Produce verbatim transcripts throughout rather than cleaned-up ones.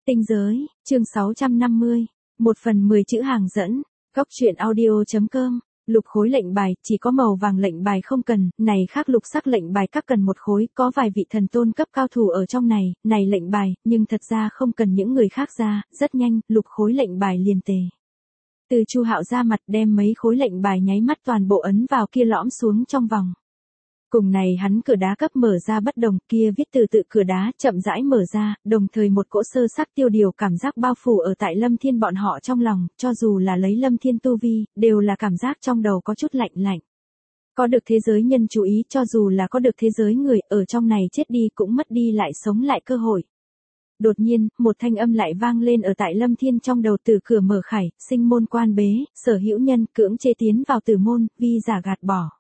Tinh giới, chương sáu trăm năm mươi, một phần mười chữ hàng dẫn, góc truyện audio.com, lục khối lệnh bài, chỉ có màu vàng lệnh bài không cần, này khác lục sắc lệnh bài các cần một khối, có vài vị thần tôn cấp cao thủ ở trong này, này lệnh bài, nhưng thật ra không cần những người khác ra, rất nhanh, lục khối lệnh bài liền tề. Từ Chu Hạo ra mặt đem mấy khối lệnh bài nháy mắt toàn bộ ấn vào kia lõm xuống trong vòng. Cùng này hắn cửa đá cấp mở ra bất đồng, kia viết từ tự cửa đá chậm rãi mở ra, đồng thời một cỗ sơ sắc tiêu điều cảm giác bao phủ ở tại Lâm Thiên bọn họ trong lòng, cho dù là lấy Lâm Thiên tu vi, đều là cảm giác trong đầu có chút lạnh lạnh. Có được thế giới nhân chú ý, cho dù là có được thế giới người, ở trong này chết đi cũng mất đi lại sống lại cơ hội. Đột nhiên, một thanh âm lại vang lên ở tại Lâm Thiên trong đầu, từ cửa mở khải, sinh môn quan bế, sở hữu nhân cưỡng chế tiến vào tử môn, vi giả gạt bỏ.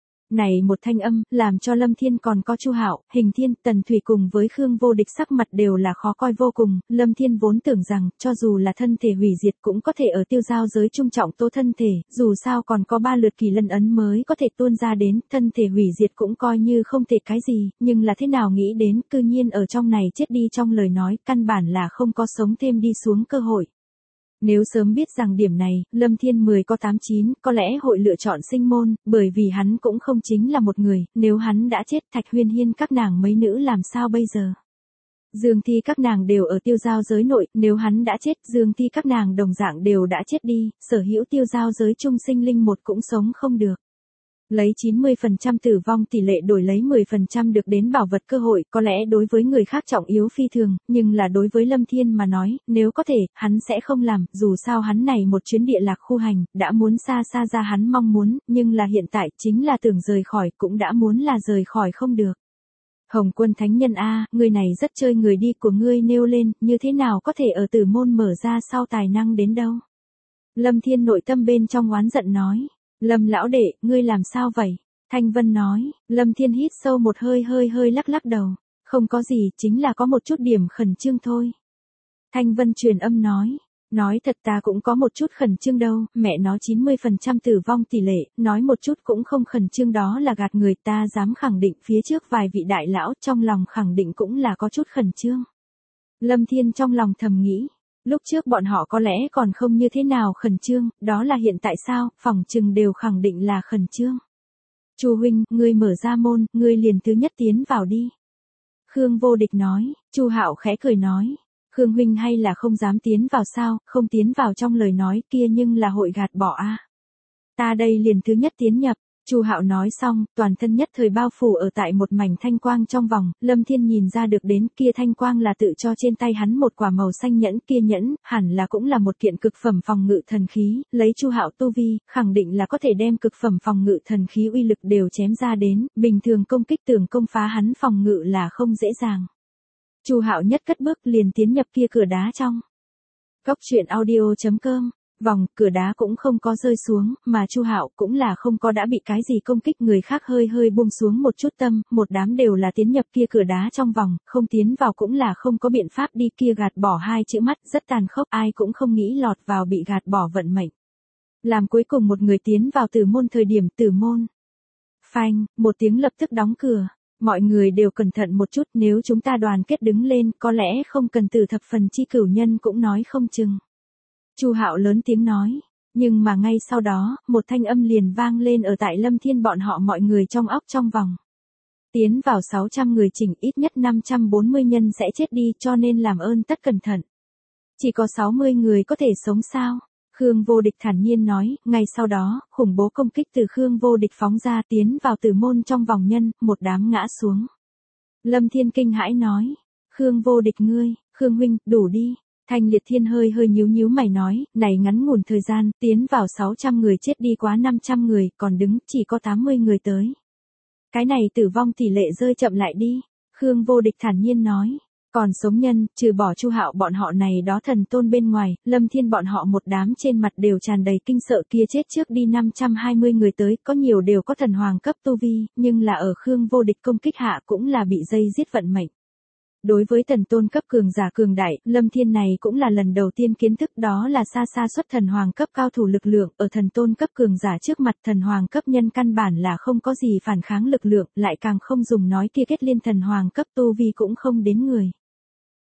Này một thanh âm, làm cho Lâm Thiên còn có Chu Hạo, Hình Thiên, Tần Thủy cùng với Khương Vô Địch sắc mặt đều là khó coi vô cùng, Lâm Thiên vốn tưởng rằng, cho dù là thân thể hủy diệt cũng có thể ở tiêu giao giới trung trọng tô thân thể, dù sao còn có ba lượt kỳ lân ấn mới có thể tuôn ra đến, thân thể hủy diệt cũng coi như không thể cái gì, nhưng là thế nào nghĩ đến, cư nhiên ở trong này chết đi trong lời nói, căn bản là không có sống thêm đi xuống cơ hội. Nếu sớm biết rằng điểm này, Lâm Thiên mười có tám chín, có lẽ hội lựa chọn sinh môn, bởi vì hắn cũng không chính là một người, nếu hắn đã chết, Thạch Huyên Hiên các nàng mấy nữ làm sao bây giờ? Dương Thi các nàng đều ở tiêu giao giới nội, nếu hắn đã chết, Dương Thi các nàng đồng dạng đều đã chết đi, sở hữu tiêu giao giới trung sinh linh một cũng sống không được. Lấy chín mươi phần trăm tử vong tỷ lệ đổi lấy mười phần trăm được đến bảo vật cơ hội, có lẽ đối với người khác trọng yếu phi thường, nhưng là đối với Lâm Thiên mà nói, nếu có thể, hắn sẽ không làm, dù sao hắn này một chuyến địa lạc khu hành, đã muốn xa xa ra hắn mong muốn, nhưng là hiện tại, chính là tưởng rời khỏi, cũng đã muốn là rời khỏi không được. Hồng Quân Thánh Nhân A, người này rất chơi người đi của ngươi nêu lên, như thế nào có thể ở tử môn mở ra sau tài năng đến đâu? Lâm Thiên nội tâm bên trong oán giận nói. Lâm lão đệ, ngươi làm sao vậy? Thanh Vân nói, Lâm Thiên hít sâu một hơi hơi hơi lắc lắc đầu. Không có gì, chính là có một chút điểm khẩn trương thôi. Thanh Vân truyền âm nói, nói thật ta cũng có một chút khẩn trương đâu, mẹ nó chín mươi phần trăm tử vong tỷ lệ, nói một chút cũng không khẩn trương đó là gạt người, ta dám khẳng định phía trước vài vị đại lão trong lòng khẳng định cũng là có chút khẩn trương. Lâm Thiên trong lòng thầm nghĩ. Lúc trước bọn họ có lẽ còn không như thế nào khẩn trương, đó là hiện tại sao, phỏng chừng đều khẳng định là khẩn trương. Chu huynh, ngươi mở ra môn, ngươi liền thứ nhất tiến vào đi. Khương Vô Địch nói, Chu Hạo khẽ cười nói, Khương huynh hay là không dám tiến vào sao, không tiến vào trong lời nói kia nhưng là hội gạt bỏ a. Ta đây liền thứ nhất tiến nhập. Chu Hạo nói xong, toàn thân nhất thời bao phủ ở tại một mảnh thanh quang trong vòng, Lâm Thiên nhìn ra được đến kia thanh quang là tự cho trên tay hắn một quả màu xanh nhẫn, kia nhẫn, hẳn là cũng là một kiện cực phẩm phòng ngự thần khí, lấy Chu Hạo tu vi, khẳng định là có thể đem cực phẩm phòng ngự thần khí uy lực đều chém ra đến, bình thường công kích tường công phá hắn phòng ngự là không dễ dàng. Chu Hạo nhất cất bước liền tiến nhập kia cửa đá trong. Góc truyện audio.com. Vòng, cửa đá cũng không có rơi xuống, mà Chu Hạo cũng là không có đã bị cái gì công kích người khác hơi hơi buông xuống một chút tâm, một đám đều là tiến nhập kia cửa đá trong vòng, không tiến vào cũng là không có biện pháp đi kia gạt bỏ hai chữ mắt, rất tàn khốc, ai cũng không nghĩ lọt vào bị gạt bỏ vận mệnh. Làm cuối cùng một người tiến vào tử môn thời điểm tử môn. Phanh, một tiếng lập tức đóng cửa. Mọi người đều cẩn thận một chút, nếu chúng ta đoàn kết đứng lên, có lẽ không cần từ thập phần chi cửu nhân cũng nói không chừng. Chu Hạo lớn tiếng nói, nhưng mà ngay sau đó, một thanh âm liền vang lên ở tại Lâm Thiên bọn họ mọi người trong óc trong vòng. Tiến vào sáu trăm người chỉnh, ít nhất năm trăm bốn mươi nhân sẽ chết đi, cho nên làm ơn tất cẩn thận. Chỉ có sáu mươi người có thể sống sao? Khương Vô Địch thản nhiên nói, ngay sau đó, khủng bố công kích từ Khương Vô Địch phóng ra tiến vào tử môn trong vòng nhân, một đám ngã xuống. Lâm Thiên kinh hãi nói, Khương Vô Địch ngươi, Khương huynh, đủ đi. Thanh Liệt Thiên hơi hơi nhíu nhíu mày nói, này ngắn ngủn thời gian, tiến vào sáu trăm người chết đi quá năm trăm người, còn đứng chỉ có tám mươi người tới. Cái này tử vong tỷ lệ rơi chậm lại đi, Khương Vô Địch thản nhiên nói. Còn sống nhân, trừ bỏ Chu Hạo bọn họ này đó thần tôn bên ngoài, Lâm Thiên bọn họ một đám trên mặt đều tràn đầy kinh sợ, kia chết trước đi năm trăm hai mươi người tới, có nhiều đều có thần hoàng cấp tu vi, nhưng là ở Khương Vô Địch công kích hạ cũng là bị dây giết vận mệnh. Đối với thần tôn cấp cường giả cường đại, Lâm Thiên này cũng là lần đầu tiên kiến thức, đó là xa xa xuất thần hoàng cấp cao thủ lực lượng, ở thần tôn cấp cường giả trước mặt thần hoàng cấp nhân căn bản là không có gì phản kháng lực lượng, lại càng không dùng nói kia kết liên thần hoàng cấp tu vi cũng không đến người.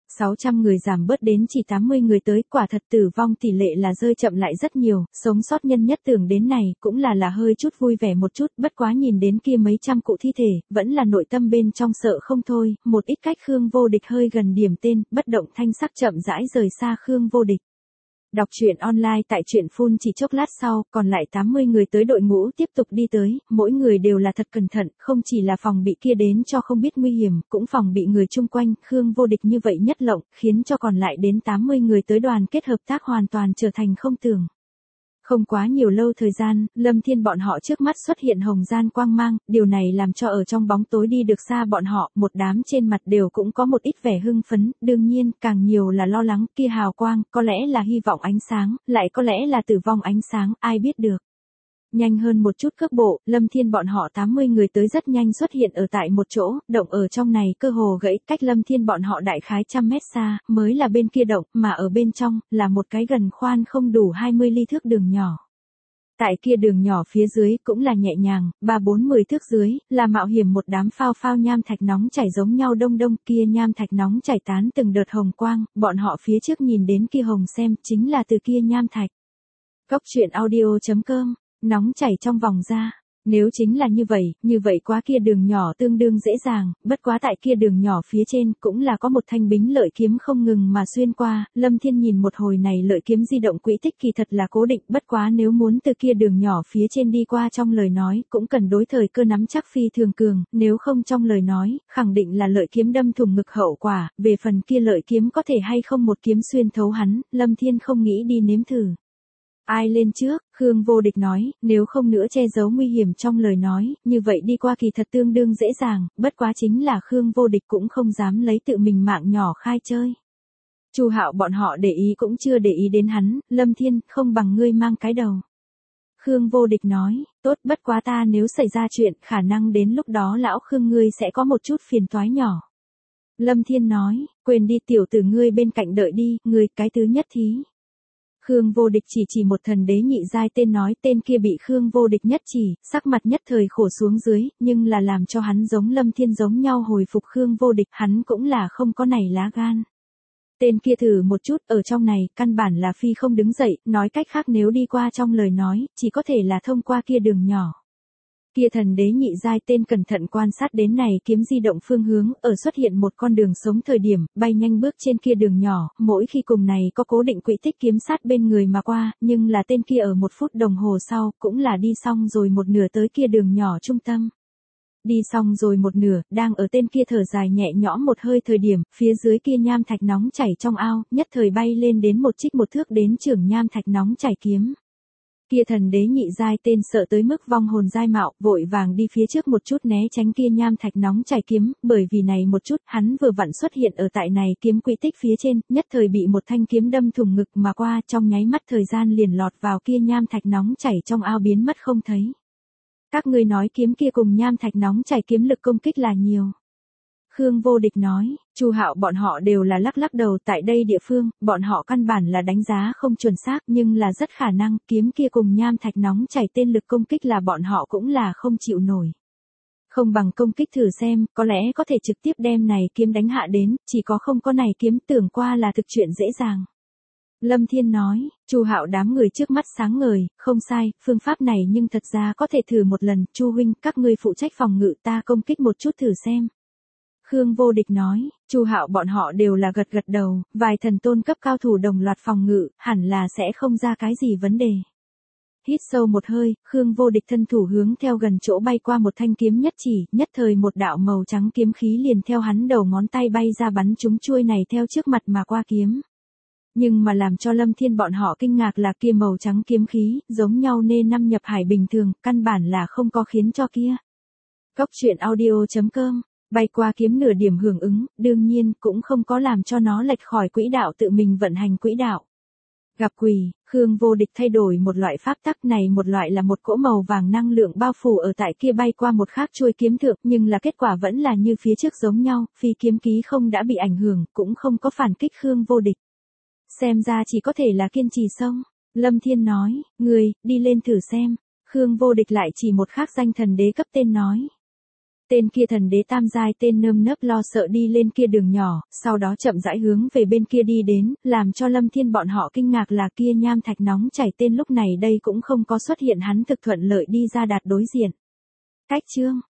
sáu trăm người giảm bớt đến chỉ tám mươi người tới, quả thật tử vong tỷ lệ là rơi chậm lại rất nhiều, sống sót nhân nhất tưởng đến này cũng là là hơi chút vui vẻ một chút, bất quá nhìn đến kia mấy trăm cụ thi thể, vẫn là nội tâm bên trong sợ không thôi, một ít cách Khương Vô Địch hơi gần điểm tên, bất động thanh sắc chậm rãi rời xa Khương Vô Địch. Đọc truyện online tại truyện phun chỉ chốc lát sau, còn lại tám mươi người tới đội ngũ tiếp tục đi tới, mỗi người đều là thật cẩn thận, không chỉ là phòng bị kia đến cho không biết nguy hiểm, cũng phòng bị người chung quanh, Khương Vô Địch như vậy nhất lộng, khiến cho còn lại đến tám mươi người tới đoàn kết hợp tác hoàn toàn trở thành không tưởng. Không quá nhiều lâu thời gian, Lâm Thiên bọn họ trước mắt xuất hiện hồng gian quang mang, điều này làm cho ở trong bóng tối đi được xa bọn họ, một đám trên mặt đều cũng có một ít vẻ hưng phấn, đương nhiên, càng nhiều là lo lắng, kia hào quang, có lẽ là hy vọng ánh sáng, lại có lẽ là tử vong ánh sáng, ai biết được. Nhanh hơn một chút cước bộ, Lâm Thiên bọn họ tám mươi người tới rất nhanh xuất hiện ở tại một chỗ, động ở trong này cơ hồ gãy, cách Lâm Thiên bọn họ đại khái trăm mét xa, mới là bên kia động, mà ở bên trong, là một cái gần khoan không đủ hai mươi ly thước đường nhỏ. Tại kia đường nhỏ phía dưới cũng là nhẹ nhàng, ba bốn mười thước dưới, là mạo hiểm một đám phao phao nham thạch nóng chảy giống nhau đông đông, kia nham thạch nóng chảy tán từng đợt hồng quang, bọn họ phía trước nhìn đến kia hồng xem, chính là từ kia nham thạch. Cốc truyện audio chấm com nóng chảy trong vòng ra. Nếu chính là như vậy, như vậy quá kia đường nhỏ tương đương dễ dàng, bất quá tại kia đường nhỏ phía trên cũng là có một thanh bính lợi kiếm không ngừng mà xuyên qua, Lâm Thiên nhìn một hồi này lợi kiếm di động quỹ tích kỳ thật là cố định, bất quá nếu muốn từ kia đường nhỏ phía trên đi qua trong lời nói, cũng cần đối thời cơ nắm chắc phi thường cường, nếu không trong lời nói, khẳng định là lợi kiếm đâm thủng ngực hậu quả, về phần kia lợi kiếm có thể hay không một kiếm xuyên thấu hắn, Lâm Thiên không nghĩ đi nếm thử. Ai lên trước, Khương Vô Địch nói, nếu không nữa che giấu nguy hiểm trong lời nói, như vậy đi qua kỳ thật tương đương dễ dàng, bất quá chính là Khương Vô Địch cũng không dám lấy tự mình mạng nhỏ khai chơi. Chu Hạo bọn họ để ý cũng chưa để ý đến hắn, Lâm Thiên, không bằng ngươi mang cái đầu. Khương Vô Địch nói, tốt, bất quá ta nếu xảy ra chuyện, khả năng đến lúc đó lão Khương ngươi sẽ có một chút phiền toái nhỏ. Lâm Thiên nói, quên đi tiểu tử ngươi bên cạnh đợi đi, ngươi cái thứ nhất thí. Khương Vô Địch chỉ chỉ một thần đế nhị giai tên nói, tên kia bị Khương Vô Địch nhất chỉ, sắc mặt nhất thời khổ xuống dưới, nhưng là làm cho hắn giống Lâm Thiên giống nhau hồi phục Khương Vô Địch, hắn cũng là không có nảy lá gan. Tên kia thử một chút, ở trong này, căn bản là phi không đứng dậy, nói cách khác nếu đi qua trong lời nói, chỉ có thể là thông qua kia đường nhỏ. Kia thần đế nhị giai tên cẩn thận quan sát đến này kiếm di động phương hướng, ở xuất hiện một con đường sống thời điểm, bay nhanh bước trên kia đường nhỏ, mỗi khi cùng này có cố định quỹ tích kiếm sát bên người mà qua, nhưng là tên kia ở một phút đồng hồ sau, cũng là đi xong rồi một nửa tới kia đường nhỏ trung tâm. Đi xong rồi một nửa, đang ở tên kia thở dài nhẹ nhõm một hơi thời điểm, phía dưới kia nham thạch nóng chảy trong ao, nhất thời bay lên đến một trích một thước đến trưởng nham thạch nóng chảy kiếm. Kia thần đế nhị giai tên sợ tới mức vong hồn giai mạo, vội vàng đi phía trước một chút né tránh kia nham thạch nóng chảy kiếm, bởi vì này một chút, hắn vừa vặn xuất hiện ở tại này kiếm quỹ tích phía trên, nhất thời bị một thanh kiếm đâm thủng ngực mà qua, trong nháy mắt thời gian liền lọt vào kia nham thạch nóng chảy trong ao biến mất không thấy. Các ngươi nói kiếm kia cùng nham thạch nóng chảy kiếm lực công kích là nhiều. Khương Vô Địch nói, Chu Hạo bọn họ đều là lắc lắc đầu, tại đây địa phương, bọn họ căn bản là đánh giá không chuẩn xác, nhưng là rất khả năng, kiếm kia cùng nham thạch nóng chảy tên lực công kích là bọn họ cũng là không chịu nổi. Không bằng công kích thử xem, có lẽ có thể trực tiếp đem này kiếm đánh hạ đến, chỉ có không có này kiếm tưởng qua là thực chuyện dễ dàng. Lâm Thiên nói, Chu Hạo đám người trước mắt sáng ngời, không sai, phương pháp này nhưng thật ra có thể thử một lần, Chu huynh, các ngươi phụ trách phòng ngự, ta công kích một chút thử xem. Khương Vô Địch nói, Chu Hạo bọn họ đều là gật gật đầu, vài thần tôn cấp cao thủ đồng loạt phòng ngự, hẳn là sẽ không ra cái gì vấn đề. Hít sâu một hơi, Khương Vô Địch thân thủ hướng theo gần chỗ bay qua một thanh kiếm nhất chỉ, nhất thời một đạo màu trắng kiếm khí liền theo hắn đầu ngón tay bay ra bắn trúng chuôi này theo trước mặt mà qua kiếm. Nhưng mà làm cho Lâm Thiên bọn họ kinh ngạc là kia màu trắng kiếm khí, giống nhau nên năm nhập hải bình thường, căn bản là không có khiến cho kia. Cốc truyện audio chấm com bay qua kiếm nửa điểm hưởng ứng, đương nhiên cũng không có làm cho nó lệch khỏi quỹ đạo tự mình vận hành quỹ đạo. Gặp quỷ, Khương Vô Địch thay đổi một loại pháp tắc này, một loại là một cỗ màu vàng năng lượng bao phủ ở tại kia bay qua một khác chuôi kiếm thượng, nhưng là kết quả vẫn là như phía trước giống nhau, phi kiếm ký không đã bị ảnh hưởng, cũng không có phản kích Khương Vô Địch. Xem ra chỉ có thể là kiên trì xong. Lâm Thiên nói, người, đi lên thử xem. Khương Vô Địch lại chỉ một khác danh thần đế cấp tên nói. Tên kia thần đế tam giai tên nơm nớp lo sợ đi lên kia đường nhỏ, sau đó chậm rãi hướng về bên kia đi đến, làm cho Lâm Thiên bọn họ kinh ngạc là kia nham thạch nóng chảy tên lúc này đây cũng không có xuất hiện hắn thực thuận lợi đi ra đạt đối diện. Cách chương